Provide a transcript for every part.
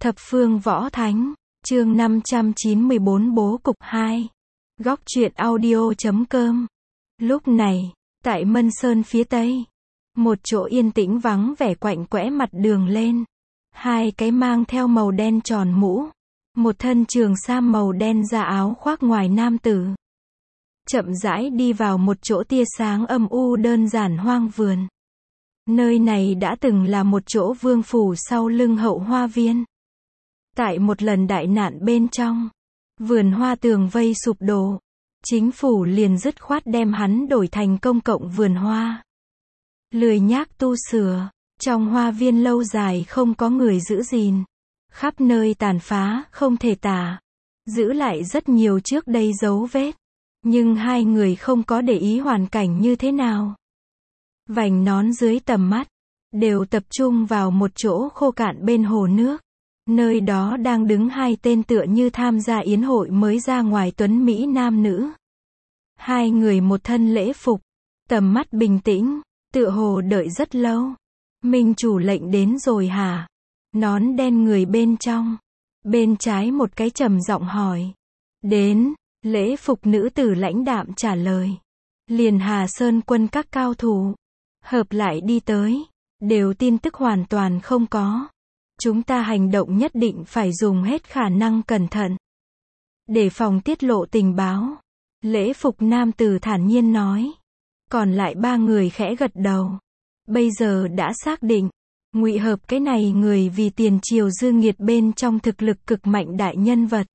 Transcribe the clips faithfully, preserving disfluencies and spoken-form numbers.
Thập phương võ thánh, chương năm trăm chín mươi bốn bố cục hai. Góc truyện audio.com. Lúc này, tại Mân Sơn phía tây, một chỗ yên tĩnh vắng vẻ quạnh quẽ mặt đường lên. Hai cái mang theo màu đen tròn mũ, một thân trường sam màu đen da áo khoác ngoài nam tử. Chậm rãi đi vào một chỗ tia sáng âm u đơn giản hoang vườn. Nơi này đã từng là một chỗ vương phủ sau lưng hậu hoa viên. Tại một lần đại nạn bên trong, vườn hoa tường vây sụp đổ, chính phủ liền dứt khoát đem hắn đổi thành công cộng vườn hoa. Lười nhác tu sửa, trong hoa viên lâu dài không có người giữ gìn, khắp nơi tàn phá không thể tả, giữ lại rất nhiều trước đây dấu vết. Nhưng hai người không có để ý hoàn cảnh như thế nào. Vành nón dưới tầm mắt, đều tập trung vào một chỗ khô cạn bên hồ nước. Nơi đó đang đứng hai tên tựa như tham gia yến hội mới ra ngoài tuấn Mỹ nam nữ. Hai người một thân lễ phục, tầm mắt bình tĩnh, tựa hồ đợi rất lâu. Minh chủ lệnh đến rồi hả? Nón đen người bên trong. Bên trái một cái trầm giọng hỏi. Đến, lễ phục nữ tử lãnh đạm trả lời. Liền Hà Sơn quân các cao thủ. Hợp lại đi tới. Đều tin tức hoàn toàn không có. Chúng ta hành động nhất định phải dùng hết khả năng cẩn thận. Để phòng tiết lộ tình báo. Lễ phục nam tử thản nhiên nói. Còn lại ba người khẽ gật đầu. Bây giờ đã xác định. Ngụy Hợp cái này người vì tiền triều dư nghiệt bên trong thực lực cực mạnh đại nhân vật.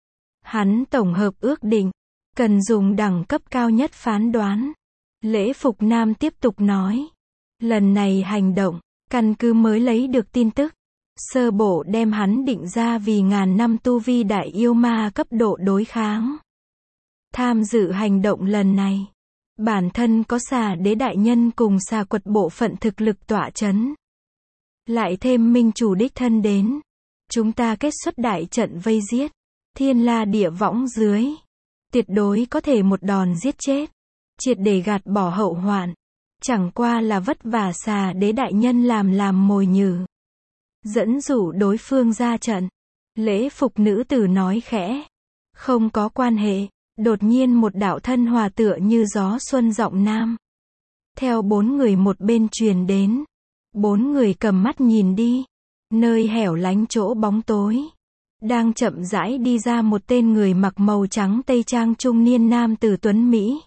Hắn tổng hợp ước định. Cần dùng đẳng cấp cao nhất phán đoán. Lễ phục nam tiếp tục nói. Lần này hành động, căn cứ mới lấy được tin tức. Sơ bộ đem hắn định ra vì ngàn năm tu vi đại yêu ma cấp độ đối kháng. Tham dự hành động lần này, bản thân có Xà Đế đại nhân cùng Xà Quật bộ phận thực lực tọa chấn. Lại thêm minh chủ đích thân đến. Chúng ta kết xuất đại trận vây giết. Thiên la địa võng dưới. Tuyệt đối có thể một đòn giết chết. Triệt để gạt bỏ hậu hoạn. Chẳng qua là vất vả Xà Đế đại nhân làm làm mồi nhử. Dẫn dụ đối phương ra trận. Lễ phục nữ tử nói khẽ. Không có quan hệ. Đột nhiên một đạo thân hòa tựa như gió xuân giọng nam. Theo bốn người một bên truyền đến. Bốn người cầm mắt nhìn đi. Nơi hẻo lánh chỗ bóng tối. Đang chậm rãi đi ra một tên người mặc màu trắng tây trang trung niên nam tử tuấn Mỹ.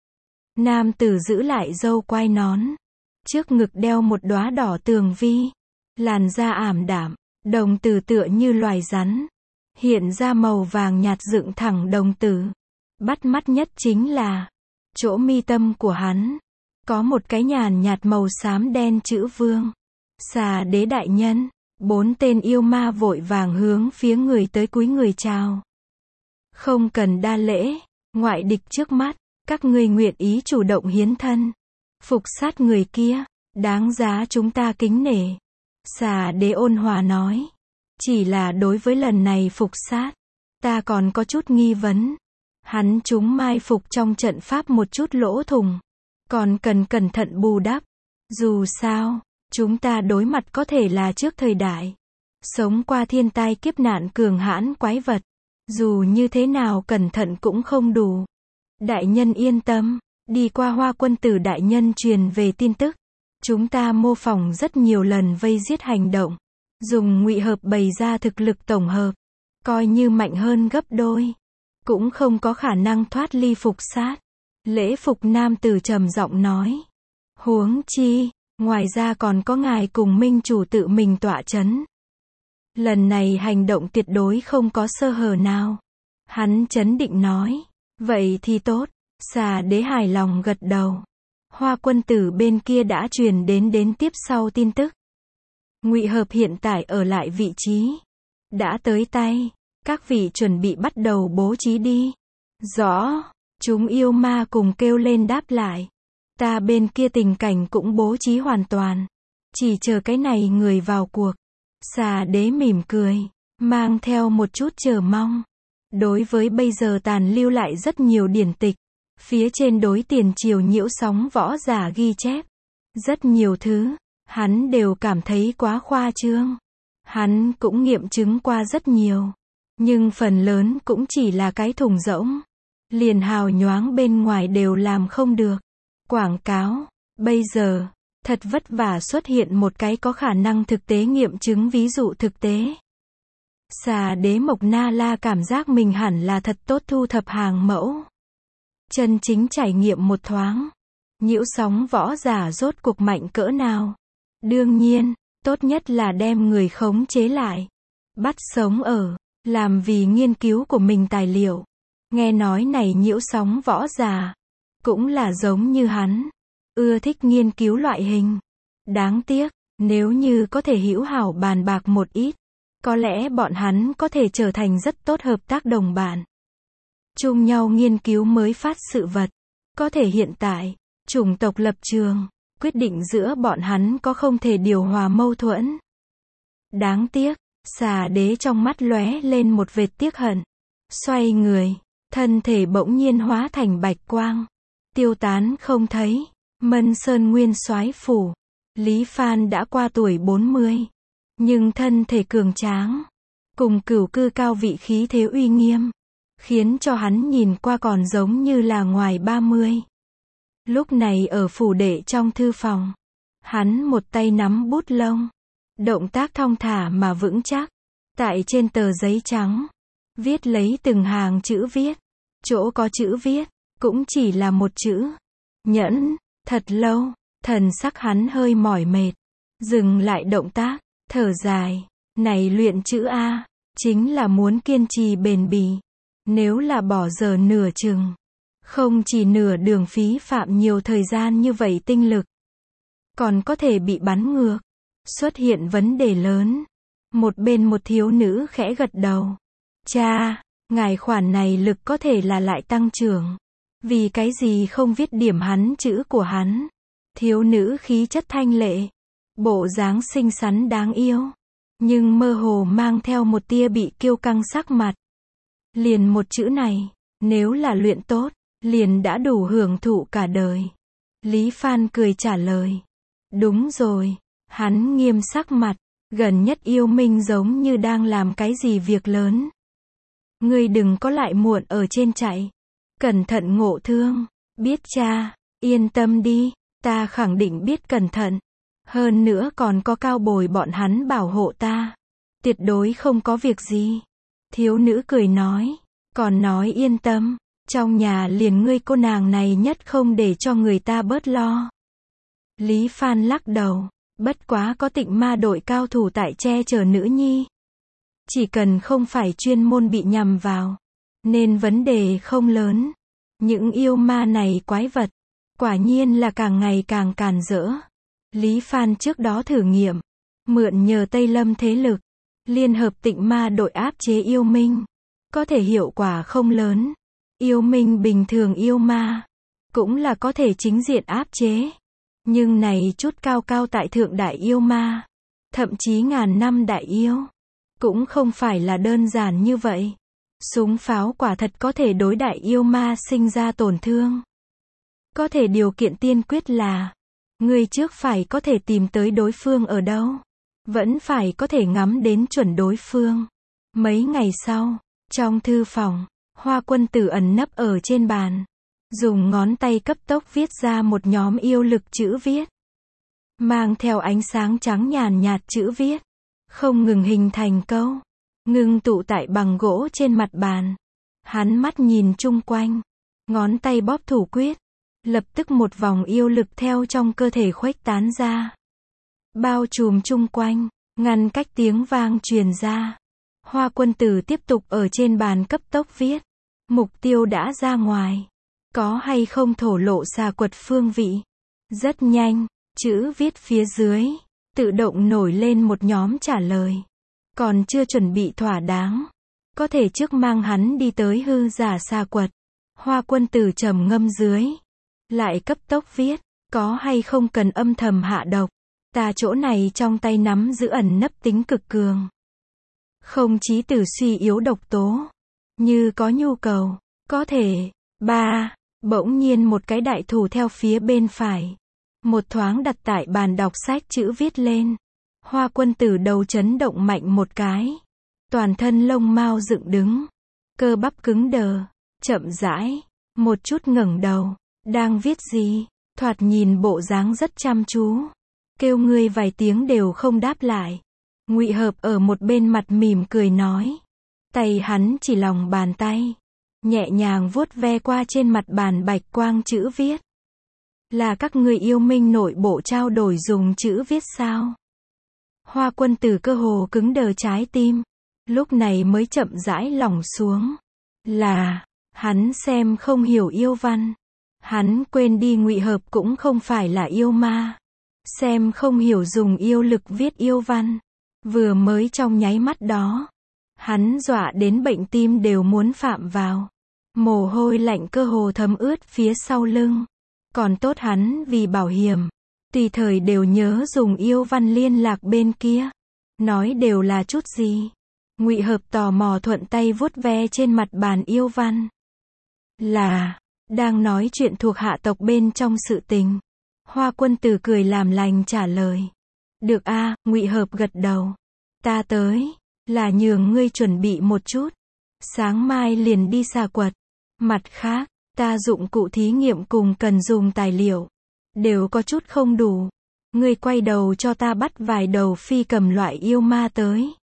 Nam tử giữ lại râu quai nón. Trước ngực đeo một đóa đỏ tường vi. Làn da ảm đạm, đồng tử tựa như loài rắn. Hiện ra màu vàng nhạt dựng thẳng đồng tử. Bắt mắt nhất chính là chỗ mi tâm của hắn. Có một cái nhàn nhạt màu xám đen chữ vương. Xà Đế đại nhân. Bốn tên yêu ma vội vàng hướng phía người tới cúi người chào. Không cần đa lễ, ngoại địch trước mắt. Các ngươi nguyện ý chủ động hiến thân. Phục sát người kia. Đáng giá chúng ta kính nể. Xà Đế ôn hòa nói. Chỉ là đối với lần này phục sát. Ta còn có chút nghi vấn. Hắn chúng mai phục trong trận pháp một chút lỗ thủng. Còn cần cẩn thận bù đắp. Dù sao, chúng ta đối mặt có thể là trước thời đại. Sống qua thiên tai kiếp nạn cường hãn quái vật. Dù như thế nào cẩn thận cũng không đủ. Đại nhân yên tâm. Đi qua Hoa quân tử đại nhân truyền về tin tức. Chúng ta mô phỏng rất nhiều lần vây giết hành động. Dùng Ngụy Hợp bày ra thực lực tổng hợp. Coi như mạnh hơn gấp đôi. Cũng không có khả năng thoát ly phục sát. Lễ phục nam tử trầm giọng nói. Huống chi, ngoài ra còn có ngài cùng minh chủ tự mình tọa chấn. Lần này hành động tuyệt đối không có sơ hở nào. Hắn chấn định nói. Vậy thì tốt. Xà Đế hài lòng gật đầu. Hoa quân tử bên kia đã truyền đến đến tiếp sau tin tức. Ngụy Hợp hiện tại ở lại vị trí. Đã tới tay. Các vị chuẩn bị bắt đầu bố trí đi. Rõ. Chúng yêu ma cùng kêu lên đáp lại. Ta bên kia tình cảnh cũng bố trí hoàn toàn. Chỉ chờ cái này người vào cuộc. Xà Đế mỉm cười. Mang theo một chút chờ mong. Đối với bây giờ tàn lưu lại rất nhiều điển tịch. Phía trên đối tiền triều nhiễu sóng võ giả ghi chép. Rất nhiều thứ. Hắn đều cảm thấy quá khoa trương. Hắn cũng nghiệm chứng qua rất nhiều. Nhưng phần lớn cũng chỉ là cái thùng rỗng. Liền hào nhoáng bên ngoài đều làm không được. Quảng cáo. Bây giờ, thật vất vả xuất hiện một cái có khả năng thực tế nghiệm chứng ví dụ thực tế. Xà đế Mộc Na La cảm giác mình hẳn là thật tốt thu thập hàng mẫu. Chân chính trải nghiệm một thoáng. Nhiễu sóng võ giả rốt cuộc mạnh cỡ nào. Đương nhiên, tốt nhất là đem người khống chế lại. Bắt sống ở, làm vì nghiên cứu của mình tài liệu. Nghe nói này nhiễu sóng võ giả, cũng là giống như hắn. Ưa thích nghiên cứu loại hình. Đáng tiếc, nếu như có thể hữu hảo bàn bạc một ít, có lẽ bọn hắn có thể trở thành rất tốt hợp tác đồng bạn. Chung nhau nghiên cứu mới phát sự vật. Có thể hiện tại, chủng tộc lập trường, quyết định giữa bọn hắn có không thể điều hòa mâu thuẫn. Đáng tiếc, xà đế trong mắt lóe lên một vệt tiếc hận. Xoay người, thân thể bỗng nhiên hóa thành bạch quang. Tiêu tán không thấy. Mân Sơn Nguyên Soái phủ. Lý Phan đã qua tuổi bốn mươi. Nhưng thân thể cường tráng. Cùng cửu cư cao vị khí thế uy nghiêm. Khiến cho hắn nhìn qua còn giống như là ngoài ba mươi. Lúc này ở phủ đệ trong thư phòng. Hắn một tay nắm bút lông. Động tác thong thả mà vững chắc. Tại trên tờ giấy trắng. Viết lấy từng hàng chữ viết. Chỗ có chữ viết. Cũng chỉ là một chữ. Nhẫn. Thật lâu. Thần sắc hắn hơi mỏi mệt. Dừng lại động tác. Thở dài. Này luyện chữ A. Chính là muốn kiên trì bền bỉ. Nếu là bỏ giờ nửa chừng. Không chỉ nửa đường phí phạm nhiều thời gian như vậy tinh lực. Còn có thể bị bắn ngược. Xuất hiện vấn đề lớn. Một bên một thiếu nữ khẽ gật đầu. Cha, ngài khoản này lực có thể là lại tăng trưởng. Vì cái gì không viết điểm hắn chữ của hắn. Thiếu nữ khí chất thanh lệ. Bộ dáng xinh xắn đáng yêu. Nhưng mơ hồ mang theo một tia bị kiêu căng sắc mặt. Liền một chữ này, nếu là luyện tốt, liền đã đủ hưởng thụ cả đời. Lý Phan cười trả lời. Đúng rồi. Hắn nghiêm sắc mặt. Gần nhất yêu minh giống như đang làm cái gì việc lớn. Ngươi đừng có lại muộn ở trên chạy. Cẩn thận ngộ thương. Biết cha, yên tâm đi, ta khẳng định biết cẩn thận. Hơn nữa còn có cao bồi bọn hắn bảo hộ ta. Tuyệt đối không có việc gì. Thiếu nữ cười nói. Còn nói yên tâm. Trong nhà liền ngươi cô nàng này nhất không để cho người ta bớt lo. Lý Phan lắc đầu. Bất quá có Tịnh Ma đội cao thủ tại che chở nữ nhi. Chỉ cần không phải chuyên môn bị nhằm vào. Nên vấn đề không lớn. Những yêu ma này quái vật. Quả nhiên là càng ngày càng càn rỡ. Lý Phan trước đó thử nghiệm. Mượn nhờ Tây Lâm thế lực. Liên hợp Tịnh Ma đội áp chế yêu minh. Có thể hiệu quả không lớn. Yêu minh bình thường yêu ma. Cũng là có thể chính diện áp chế. Nhưng này chút cao cao tại thượng đại yêu ma. Thậm chí ngàn năm đại yêu. Cũng không phải là đơn giản như vậy. Súng pháo quả thật có thể đối đại yêu ma sinh ra tổn thương. Có thể điều kiện tiên quyết là. Người trước phải có thể tìm tới đối phương ở đâu. Vẫn phải có thể ngắm đến chuẩn đối phương. Mấy ngày sau, trong thư phòng, Hoa Quân Tử ẩn nấp ở trên bàn. Dùng ngón tay cấp tốc viết ra một nhóm yêu lực chữ viết. Mang theo ánh sáng trắng nhàn nhạt chữ viết. Không ngừng hình thành câu. Ngưng tụ tại bằng gỗ trên mặt bàn. Hắn mắt nhìn chung quanh. Ngón tay bóp thủ quyết. Lập tức một vòng yêu lực theo trong cơ thể khuếch tán ra. Bao trùm chung quanh. Ngăn cách tiếng vang truyền ra. Hoa Quân Tử tiếp tục ở trên bàn cấp tốc viết. Mục tiêu đã ra ngoài. Có hay không thổ lộ xà quật phương vị. Rất nhanh. Chữ viết phía dưới. Tự động nổi lên một nhóm trả lời. Còn chưa chuẩn bị thỏa đáng. Có thể trước mang hắn đi tới hư giả xà quật. Hoa Quân Tử trầm ngâm dưới. Lại cấp tốc viết. Có hay không cần âm thầm hạ độc. Ta chỗ này trong tay nắm giữ ẩn nấp tính cực cường. Không chí tử suy yếu độc tố. Như có nhu cầu. Có thể. Ba. Bỗng nhiên một cái đại thủ theo phía bên phải. Một thoáng đặt tại bàn đọc sách chữ viết lên. Hoa Quân Tử đầu chấn động mạnh một cái. Toàn thân lông mao dựng đứng. Cơ bắp cứng đờ. Chậm rãi. Một chút ngẩng đầu. Đang viết gì? Thoạt nhìn bộ dáng rất chăm chú. Kêu ngươi vài tiếng đều không đáp lại. Ngụy Hợp ở một bên mặt mỉm cười nói. Tay hắn chỉ lòng bàn tay. Nhẹ nhàng vuốt ve qua trên mặt bàn bạch quang chữ viết. Là các ngươi yêu minh nội bộ trao đổi dùng chữ viết sao? Hoa Quân Tử cơ hồ cứng đờ trái tim. Lúc này mới chậm rãi lỏng xuống. Là, hắn xem không hiểu yêu văn. Hắn quên đi Ngụy Hợp cũng không phải là yêu ma. Xem không hiểu dùng yêu lực viết yêu văn. Vừa mới trong nháy mắt đó. Hắn dọa đến bệnh tim đều muốn phạm vào. Mồ hôi lạnh cơ hồ thấm ướt phía sau lưng. Còn tốt hắn vì bảo hiểm. Tùy thời đều nhớ dùng yêu văn liên lạc bên kia. Nói đều là chút gì. Ngụy Hợp tò mò thuận tay vuốt ve trên mặt bàn yêu văn. Là, đang nói chuyện thuộc hạ tộc bên trong sự tình. Hoa Quân Tử cười làm lành trả lời. Được a, Ngụy Hợp gật đầu. Ta tới, là nhường ngươi chuẩn bị một chút. Sáng mai liền đi xà quật. Mặt khác, ta dụng cụ thí nghiệm cùng cần dùng tài liệu. Đều có chút không đủ. Ngươi quay đầu cho ta bắt vài đầu phi cầm loại yêu ma tới.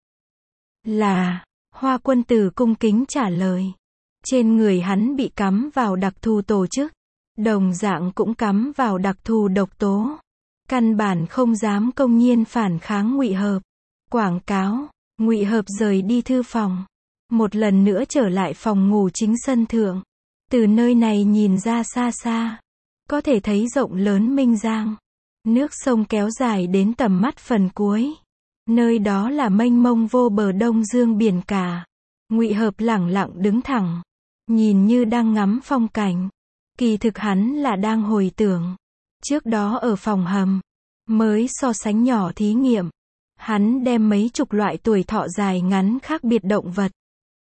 Là, Hoa Quân Tử cung kính trả lời. Trên người hắn bị cắm vào đặc thù tổ chức. Đồng dạng cũng cắm vào đặc thù độc tố. Căn bản không dám công nhiên phản kháng Ngụy Hợp. Quảng cáo, Ngụy Hợp rời đi thư phòng. Một lần nữa trở lại phòng ngủ chính sân thượng. Từ nơi này nhìn ra xa xa. Có thể thấy rộng lớn Minh Giang. Nước sông kéo dài đến tầm mắt phần cuối. Nơi đó là mênh mông vô bờ Đông Dương biển cả. Ngụy Hợp lẳng lặng đứng thẳng. Nhìn như đang ngắm phong cảnh. Kỳ thực hắn là đang hồi tưởng. Trước đó ở phòng hầm. Mới so sánh nhỏ thí nghiệm. Hắn đem mấy chục loại tuổi thọ dài ngắn khác biệt động vật.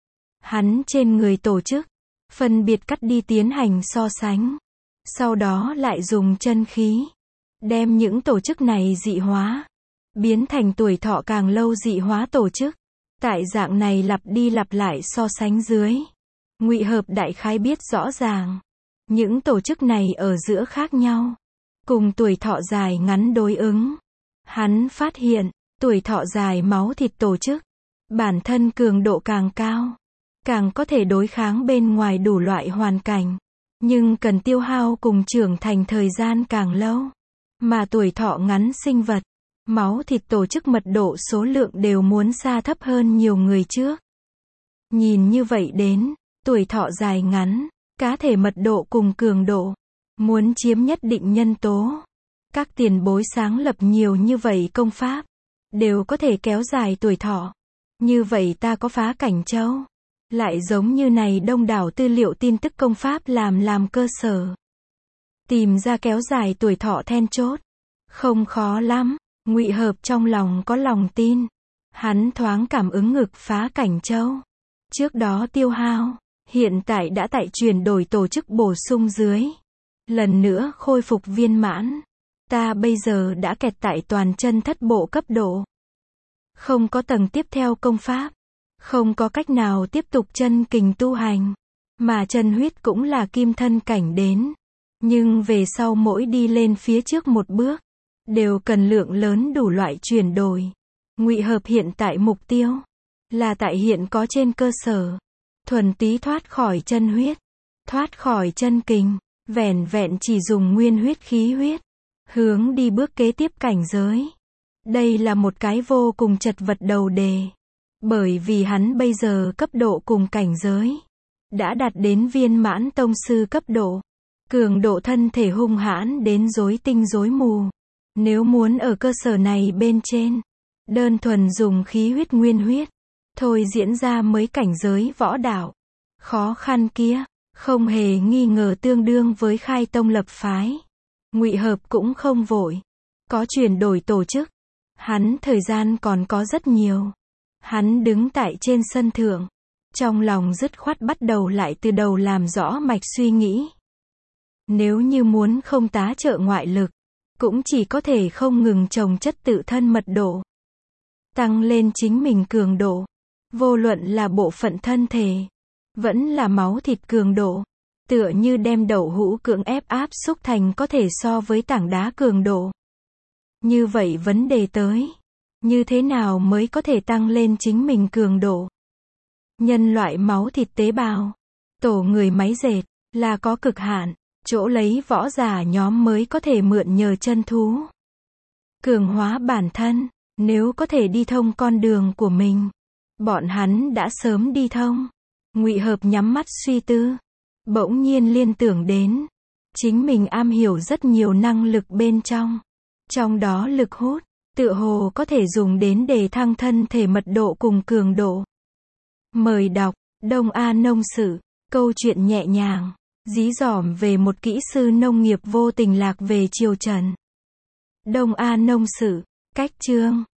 Hắn trên người tổ chức. Phân biệt cắt đi tiến hành so sánh. Sau đó lại dùng chân khí. Đem những tổ chức này dị hóa. Biến thành tuổi thọ càng lâu dị hóa tổ chức. Tại dạng này lặp đi lặp lại so sánh dưới. Ngụy Hợp đại khái biết rõ ràng. Những tổ chức này ở giữa khác nhau. Cùng tuổi thọ dài ngắn đối ứng. Hắn phát hiện, tuổi thọ dài máu thịt tổ chức. Bản thân cường độ càng cao. Càng có thể đối kháng bên ngoài đủ loại hoàn cảnh. Nhưng cần tiêu hao cùng trưởng thành thời gian càng lâu. Mà tuổi thọ ngắn sinh vật. Máu thịt tổ chức mật độ số lượng đều muốn xa thấp hơn nhiều người trước. Nhìn như vậy đến, tuổi thọ dài ngắn, cá thể mật độ cùng cường độ, muốn chiếm nhất định nhân tố. Các tiền bối sáng lập nhiều như vậy công pháp, đều có thể kéo dài tuổi thọ. Như vậy ta có phá cảnh châu. Lại giống như này đông đảo tư liệu tin tức công pháp làm làm cơ sở. Tìm ra kéo dài tuổi thọ then chốt. Không khó lắm. Ngụy Hợp trong lòng có lòng tin. Hắn thoáng cảm ứng ngực phá cảnh châu. Trước đó tiêu hao, hiện tại đã tại chuyển đổi tổ chức bổ sung dưới. Lần nữa khôi phục viên mãn. Ta bây giờ đã kẹt tại toàn chân thất bộ cấp độ. Không có tầng tiếp theo công pháp. Không có cách nào tiếp tục chân kình tu hành. Mà chân huyết cũng là kim thân cảnh đến. Nhưng về sau mỗi đi lên phía trước một bước. Đều cần lượng lớn đủ loại chuyển đổi. Ngụy Hợp hiện tại mục tiêu. Là tại hiện có trên cơ sở. Thuần túy thoát khỏi chân huyết. Thoát khỏi chân kình. Vẻn vẹn chỉ dùng nguyên huyết khí huyết. Hướng đi bước kế tiếp cảnh giới. Đây là một cái vô cùng chật vật đầu đề. Bởi vì hắn bây giờ cấp độ cùng cảnh giới. Đã đạt đến viên mãn tông sư cấp độ. Cường độ thân thể hung hãn đến rối tinh rối mù. Nếu muốn ở cơ sở này bên trên. Đơn thuần dùng khí huyết nguyên huyết. Thôi diễn ra mấy cảnh giới võ đạo. Khó khăn kia. Không hề nghi ngờ tương đương với khai tông lập phái. Ngụy Hợp cũng không vội. Có chuyển đổi tổ chức. Hắn thời gian còn có rất nhiều. Hắn đứng tại trên sân thượng. Trong lòng dứt khoát bắt đầu lại từ đầu làm rõ mạch suy nghĩ. Nếu như muốn không tá trợ ngoại lực. Cũng chỉ có thể không ngừng trồng chất tự thân mật độ. tăng lên chính mình cường độ. Vô luận là bộ phận thân thể, vẫn là máu thịt cường độ. Tựa như đem đậu hũ cưỡng ép áp xúc thành có thể so với tảng đá cường độ. Như vậy vấn đề tới. Như thế nào mới có thể tăng lên chính mình cường độ? Nhân loại máu thịt tế bào, tổ người máy dệt, là có cực hạn, chỗ lấy võ giả nhóm mới có thể mượn nhờ chân thú. Cường hóa bản thân, nếu có thể đi thông con đường của mình, bọn hắn đã sớm đi thông. Ngụy Hợp nhắm mắt suy tư, bỗng nhiên liên tưởng đến, chính mình am hiểu rất nhiều năng lực bên trong. Trong đó lực hút, tựa hồ có thể dùng đến để thăng thân thể mật độ cùng cường độ. Mời đọc, Đông A Nông Sự, câu chuyện nhẹ nhàng, dí dỏm về một kỹ sư nông nghiệp vô tình lạc về triều Trần. Đông A Nông Sự, cách chương.